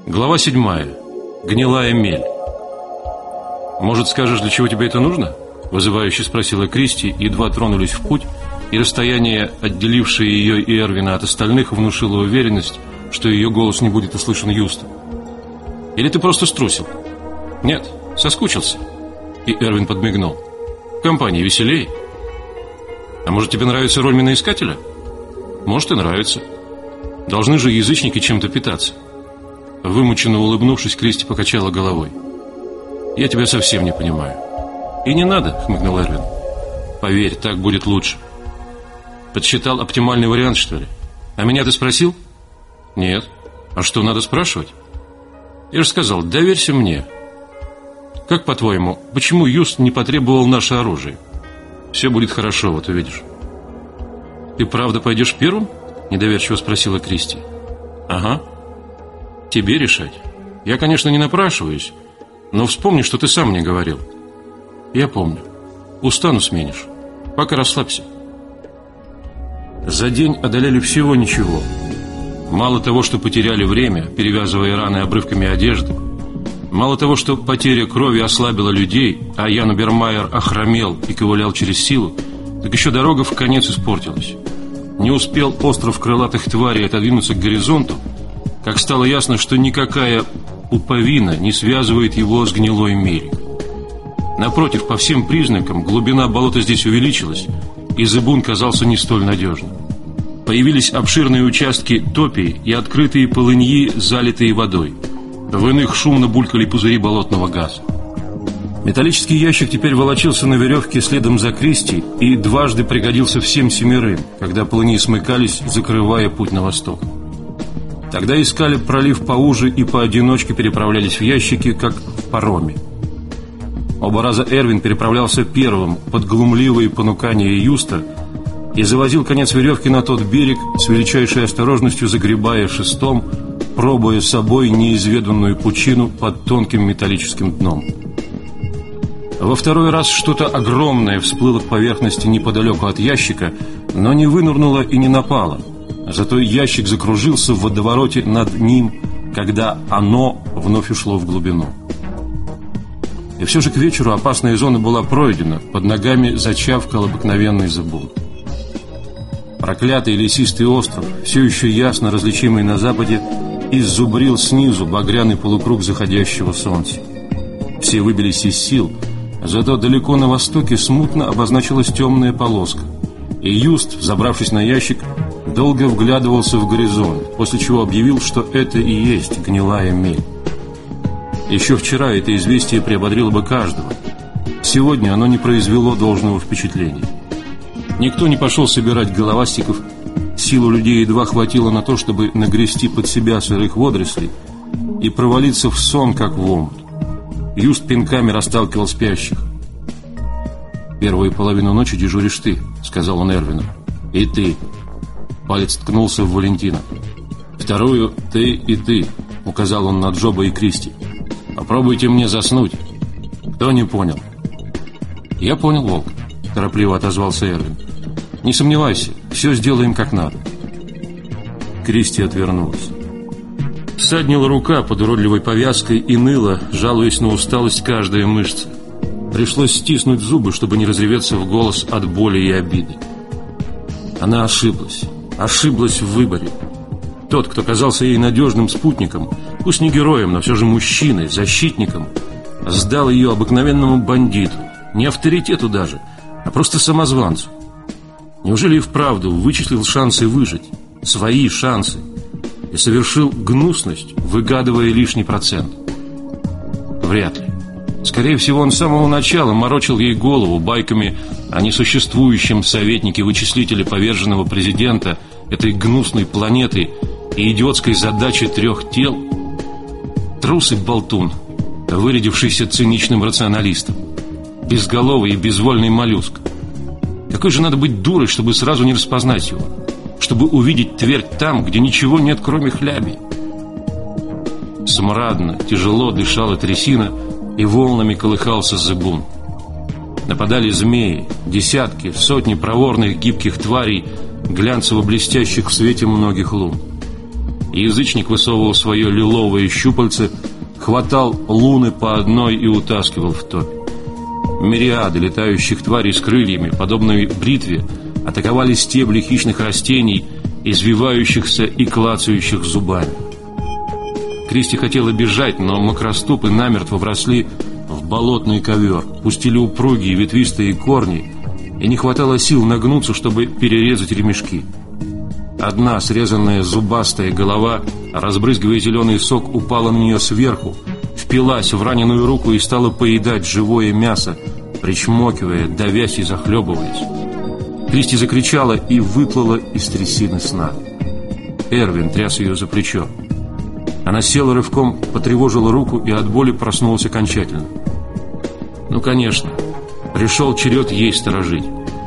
Глава 7. Гнилая мель. «Может, скажешь, для чего тебе это нужно?» — вызывающе спросила Кристи, едва тронулись в путь, и расстояние, отделившее ее и Эрвина от остальных, внушило уверенность, что ее голос не будет услышан Юстом. «Или ты просто струсил?» «Нет, соскучился». И Эрвин подмигнул. «В компании веселей». «А может, тебе нравится роль миноискателя?» «Может, и нравится. Должны же язычники чем-то питаться». Вымученно улыбнувшись, Кристи покачала головой. «Я тебя совсем не понимаю». «И не надо», — хмыкнул Эрвин. «Поверь, так будет лучше». «Подсчитал оптимальный вариант, что ли? А меня ты спросил?» «Нет. А что, надо спрашивать?» «Я же сказал, доверься мне». «Как, по-твоему, почему Юст не потребовал наше оружие?» «Все будет хорошо, вот увидишь». «Ты правда пойдешь первым?» — недоверчиво спросила Кристи. «Ага. Тебе решать. Я, конечно, не напрашиваюсь, но вспомни, что ты сам мне говорил». «Я помню. Устану сменишь. Пока расслабься». За день одолели всего ничего. Мало того, что потеряли время, перевязывая раны обрывками одежды, мало того, что потеря крови ослабила людей, а Ян Убермайер охромел и ковылял через силу, так еще дорога в конец испортилась. Не успел остров крылатых тварей отодвинуться к горизонту, как стало ясно, что никакая пуповина не связывает его с гнилой мелью. Напротив, по всем признакам, глубина болота здесь увеличилась, и зыбун казался не столь надежным. Появились обширные участки топий и открытые полыньи, залитые водой. В иных шумно булькали пузыри болотного газа. Металлический ящик теперь волочился на веревке следом за Кристи и дважды пригодился всем семерым, когда полыньи смыкались, закрывая путь на восток. Тогда искали пролив поуже и поодиночке переправлялись в ящики, как в пароме. Оба раза Эрвин переправлялся первым под глумливые понукания Юста и завозил конец веревки на тот берег, с величайшей осторожностью загребая шестом, пробуя собой неизведанную пучину под тонким металлическим дном. Во второй раз что-то огромное всплыло к поверхности неподалеку от ящика, но не вынырнуло и не напало. Зато ящик закружился в водовороте над ним, когда оно вновь ушло в глубину. И все же к вечеру опасная зона была пройдена, под ногами зачавкал обыкновенный зыбун. Проклятый лесистый остров, все еще ясно различимый на западе, иззубрил снизу багряный полукруг заходящего солнца. Все выбились из сил, зато далеко на востоке смутно обозначилась темная полоска, и Юст, забравшись на ящик, долго вглядывался в горизонт, после чего объявил, что это и есть гнилая мель. Еще вчера это известие приободрило бы каждого. Сегодня оно не произвело должного впечатления. Никто не пошел собирать головастиков. Сил у людей едва хватило на то, чтобы нагрести под себя сырых водорослей и провалиться в сон, как в омут. Юст пинками расталкивал спящих. «Первую половину ночи дежуришь ты», — сказал он Эрвину. «И ты». Палец ткнулся в Валентина. «Вторую — ты и ты», — указал он на Джоба и Кристи. «Попробуйте мне заснуть». «Кто не понял?» «Я понял, Волк», — торопливо отозвался Эрвин. «Не сомневайся, все сделаем как надо». Кристи отвернулась. Ссаднила рука под уродливой повязкой и ныла, жалуясь на усталость каждая мышца. Пришлось стиснуть зубы, чтобы не разреветься в голос от боли и обиды. Она ошиблась в выборе. Тот, кто казался ей надежным спутником, пусть не героем, но все же мужчиной, защитником, сдал ее обыкновенному бандиту, не авторитету даже, а просто самозванцу. Неужели и вправду вычислил шансы выжить, свои шансы, и совершил гнусность, выгадывая лишний процент? Вряд ли. Скорее всего, он с самого начала морочил ей голову байками о несуществующем советнике-вычислителе поверженного президента этой гнусной планеты и идиотской задачи 3 тел. Трус и болтун, вырядившийся циничным рационалистом, безголовый и безвольный моллюск. Какой же надо быть дурой, чтобы сразу не распознать его, чтобы увидеть твердь там, где ничего нет, кроме хляби. Смрадно, тяжело дышала трясина, и волнами колыхался зыбун. Нападали змеи, десятки, сотни проворных гибких тварей, глянцево-блестящих в свете многих лун. Язычник высовывал свое лиловое щупальце, хватал луны по одной и утаскивал в топь. Мириады летающих тварей с крыльями, подобными бритве, атаковали стебли хищных растений, извивающихся и клацающих зубами. Кристи хотела бежать, но макроступы намертво вросли в болотный ковер, пустили упругие ветвистые корни, и не хватало сил нагнуться, чтобы перерезать ремешки. Одна срезанная зубастая голова, разбрызгивая зеленый сок, упала на нее сверху, впилась в раненую руку и стала поедать живое мясо, причмокивая, давясь и захлебываясь. Кристи закричала и выплыла из трясины сна. Эрвин тряс ее за плечо. Она села рывком, потревожила руку и от боли проснулась окончательно. Ну, конечно, пришел черед ей сторожить.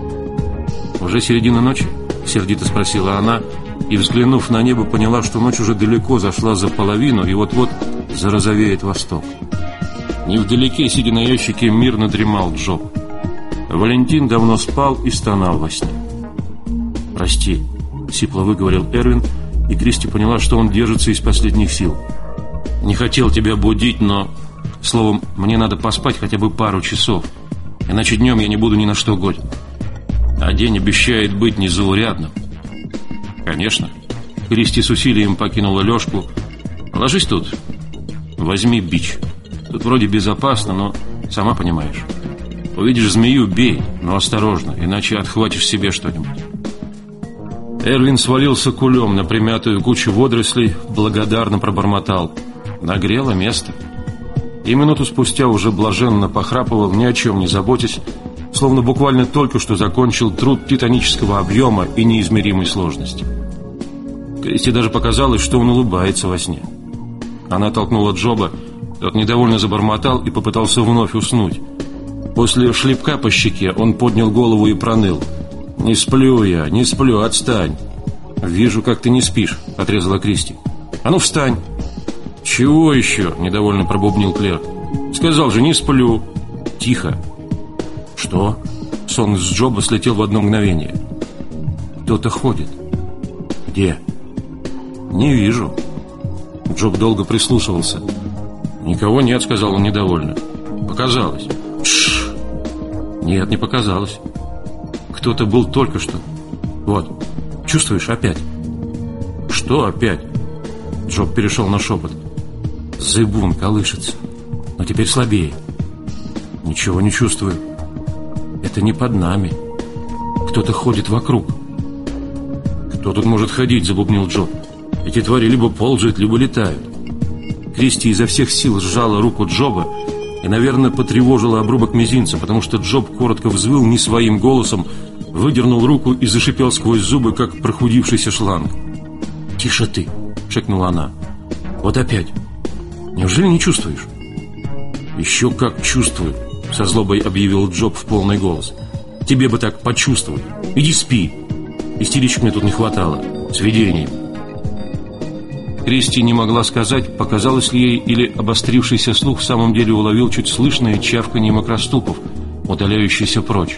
«Уже середина ночи?» — сердито спросила она, и, взглянув на небо, поняла, что ночь уже далеко зашла за половину и вот-вот зарозовеет восток. Невдалеке, сидя на ящике, мирно дремал Джоб. Валентин давно спал и стонал во сне. «Прости», — сипло выговорил Эрвин, и Кристи поняла, что он держится из последних сил. «Не хотел тебя будить, но... Словом, мне надо поспать хотя бы пару часов, иначе днем я не буду ни на что годен. А день обещает быть незаурядным». «Конечно». Кристи с усилием покинула лёжку. «Ложись тут. Возьми бич. Тут вроде безопасно, но сама понимаешь. Увидишь змею — бей, но осторожно, иначе отхватишь себе что-нибудь». Эрвин свалился кулем на примятую кучу водорослей, благодарно пробормотал: «Нагрело место». И минуту спустя уже блаженно похрапывал, ни о чем не заботясь, словно буквально только что закончил труд титанического объема и неизмеримой сложности. Кристи даже показалось, что он улыбается во сне. Она толкнула Джоба, тот недовольно забормотал и попытался вновь уснуть. После шлепка по щеке он поднял голову и проныл: «Не сплю я, не сплю, отстань». «Вижу, как ты не спишь», — отрезала Кристи. «А ну встань». «Чего еще?» — недовольно пробубнил клерк. «Сказал же, не сплю». «Тихо». «Что?» Сон с Джоба слетел в одно мгновение. «Кто-то ходит». «Где?» «Не вижу». Джоб долго прислушивался. «Никого нет», — сказал он недовольно. «Показалось». «Тш!» «Нет, не показалось. Кто-то был только что. Вот, чувствуешь, опять». «Что опять?» Джоб перешел на шепот. «Зыбун колышется, но теперь слабее». «Ничего не чувствую. Это не под нами. Кто-то ходит вокруг». «Кто тут может ходить?» — забубнил Джоб. «Эти твари либо ползают, либо летают». Кристи изо всех сил сжала руку Джоба и, наверное, потревожила обрубок мизинца, потому что Джоб коротко взвыл не своим голосом, выдернул руку и зашипел сквозь зубы, как прохудившийся шланг. «Тише ты!» — шепнула она. «Вот опять! Неужели не чувствуешь?» «Еще как чувствую!» — со злобой объявил Джоб в полный голос. «Тебе бы так почувствовать! Иди спи! Истеричек мне тут не хватало! С видением!» Кристи не могла сказать, показалось ли ей, или обострившийся слух в самом деле уловил чуть слышное чавканье макроступов, удаляющееся прочь.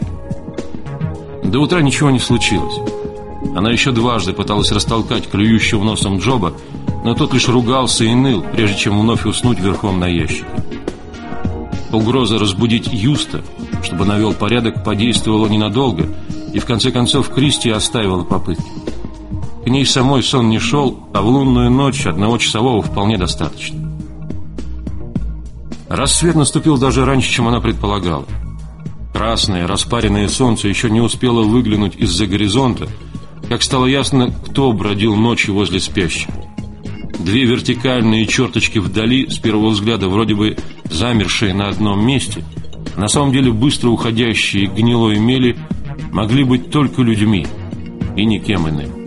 До утра ничего не случилось. Она еще дважды пыталась растолкать клюющего носом Джоба, но тот лишь ругался и ныл, прежде чем вновь уснуть верхом на ящике. Угроза разбудить Юста, чтобы навел порядок, подействовала ненадолго, и в конце концов Кристи оставила попытки. К ней самой сон не шел, а в лунную ночь одночасового вполне достаточно. Рассвет наступил даже раньше, чем она предполагала. Красное, распаренное солнце еще не успело выглянуть из-за горизонта, как стало ясно, кто бродил ночью возле спящих. Две вертикальные черточки вдали, с первого взгляда вроде бы замершие на одном месте, на самом деле быстро уходящие к гнилой мели, могли быть только людьми и никем иным.